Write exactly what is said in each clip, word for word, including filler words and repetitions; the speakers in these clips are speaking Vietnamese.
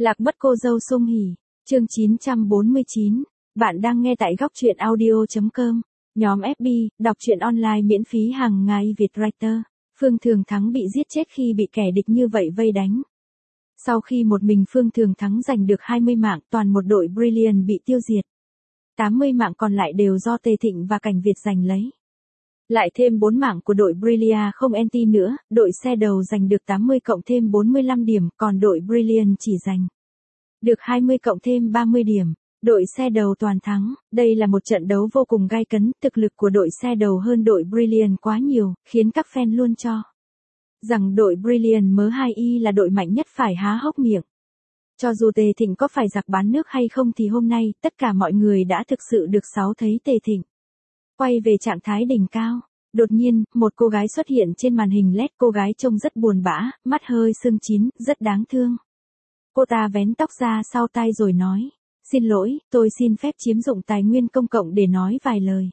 Lạc mất cô dâu Sung Hỉ, chương chín trăm bốn mươi chín. Bạn đang nghe tại góc truyện audio chấm com. Nhóm ép bê, đọc truyện online miễn phí hàng ngày Việt Writer. Phương Thường Thắng bị giết chết khi bị kẻ địch như vậy vây đánh. Sau khi một mình Phương Thường Thắng giành được hai mươi mạng, toàn một đội Brilliant bị tiêu diệt. tám mươi mạng còn lại đều do Tề Thịnh và Cảnh Việt giành lấy. Lại thêm bốn mạng của đội Brilliant không anti nữa, đội xe đầu giành được tám mươi cộng thêm bốn mươi lăm điểm, còn đội Brilliant chỉ giành được hai mươi cộng thêm ba mươi điểm. Đội xe đầu toàn thắng, đây là một trận đấu vô cùng gay cấn, thực lực của đội xe đầu hơn đội Brilliant quá nhiều, khiến các fan luôn cho rằng đội Brilliant em hai i là đội mạnh nhất phải há hốc miệng. Cho dù Tề Thịnh có phải giặc bán nước hay không thì hôm nay, tất cả mọi người đã thực sự được sáu thấy Tề Thịnh quay về trạng thái đỉnh cao. Đột nhiên, một cô gái xuất hiện trên màn hình led, cô gái trông rất buồn bã, mắt hơi sưng chín, rất đáng thương. Cô ta vén tóc ra sau tai rồi nói, xin lỗi, tôi xin phép chiếm dụng tài nguyên công cộng để nói vài lời.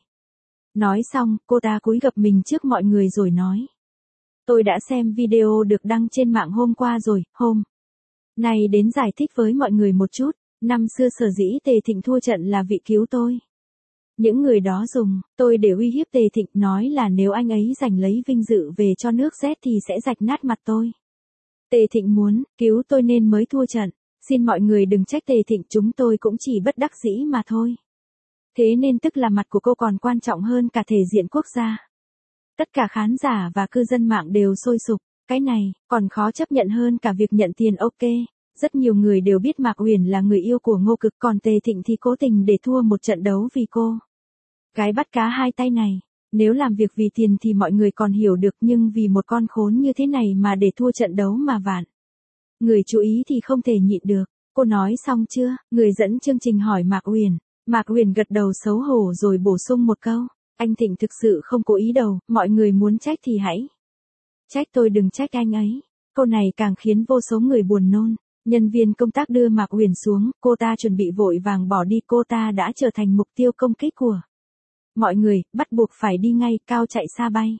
Nói xong, cô ta cúi gập mình trước mọi người rồi nói, tôi đã xem video được đăng trên mạng hôm qua rồi, hôm nay đến giải thích với mọi người một chút. Năm xưa sở dĩ Tề Thịnh thua trận là vì cứu tôi. Những người đó dùng tôi để uy hiếp Tề Thịnh, nói là nếu anh ấy giành lấy vinh dự về cho nước Z thì sẽ rạch nát mặt tôi. Tề Thịnh muốn cứu tôi nên mới thua trận. Xin mọi người đừng trách Tề Thịnh, chúng tôi cũng chỉ bất đắc dĩ mà thôi. Thế nên tức là mặt của cô còn quan trọng hơn cả thể diện quốc gia. Tất cả khán giả và cư dân mạng đều sôi sục. Cái này còn khó chấp nhận hơn cả việc nhận tiền. Ok, rất nhiều người đều biết Mạc Uyển là người yêu của Ngô Cực, còn Tề Thịnh thì cố tình để thua một trận đấu vì cô gái bắt cá hai tay này. Nếu làm việc vì tiền thì mọi người còn hiểu được, nhưng vì một con khốn như thế này mà để thua trận đấu mà vạn người chú ý thì không thể nhịn được. Cô nói xong chưa? Người dẫn chương trình hỏi Mạc Uyển. Mạc Uyển gật đầu xấu hổ rồi bổ sung một câu, anh Thịnh thực sự không cố ý đâu, mọi người muốn trách thì hãy trách tôi, đừng trách anh ấy. Câu này càng khiến vô số người buồn nôn. Nhân viên công tác đưa Mạc Uyển xuống, cô ta chuẩn bị vội vàng bỏ đi, cô ta đã trở thành mục tiêu công kích của mọi người, bắt buộc phải đi ngay, cao chạy xa bay.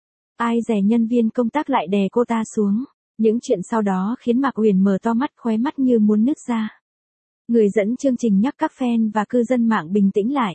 Ai dè nhân viên công tác lại đè cô ta xuống. Những chuyện sau đó khiến Mạc Uyển mở to mắt, khóe mắt như muốn nứt ra. Người dẫn chương trình nhắc các fan và cư dân mạng bình tĩnh lại.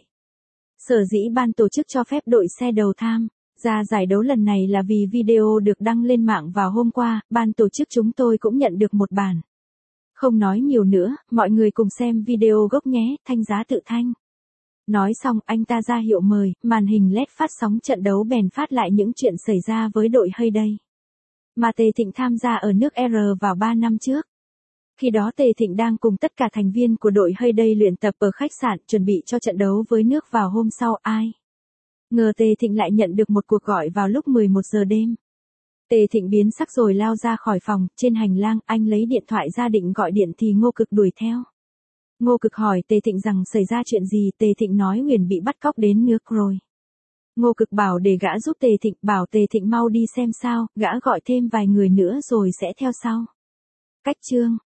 Sở dĩ ban tổ chức cho phép đội xe đầu tham ra giải đấu lần này là vì video được đăng lên mạng vào hôm qua, ban tổ chức chúng tôi cũng nhận được một bản. Không nói nhiều nữa, mọi người cùng xem video gốc nhé, Thanh Giá tự thanh. Nói xong, anh ta ra hiệu mời, màn hình led phát sóng trận đấu bèn phát lại những chuyện xảy ra với đội Hayday mà Tề Thịnh tham gia ở nước R vào ba năm trước. Khi đó Tề Thịnh đang cùng tất cả thành viên của đội Hayday luyện tập ở khách sạn, chuẩn bị cho trận đấu với nước vào hôm sau. Ai ngờ Tề Thịnh lại nhận được một cuộc gọi vào lúc mười một giờ đêm. Tề Thịnh biến sắc rồi lao ra khỏi phòng. Trên hành lang, anh lấy điện thoại ra định gọi điện thì Ngô Cực đuổi theo. Ngô Cực hỏi Tề Thịnh rằng xảy ra chuyện gì. Tề Thịnh nói Uyển bị bắt cóc đến nước rồi. Ngô Cực bảo để gã giúp Tề Thịnh, bảo Tề Thịnh mau đi xem sao, gã gọi thêm vài người nữa rồi sẽ theo sau. Cách chương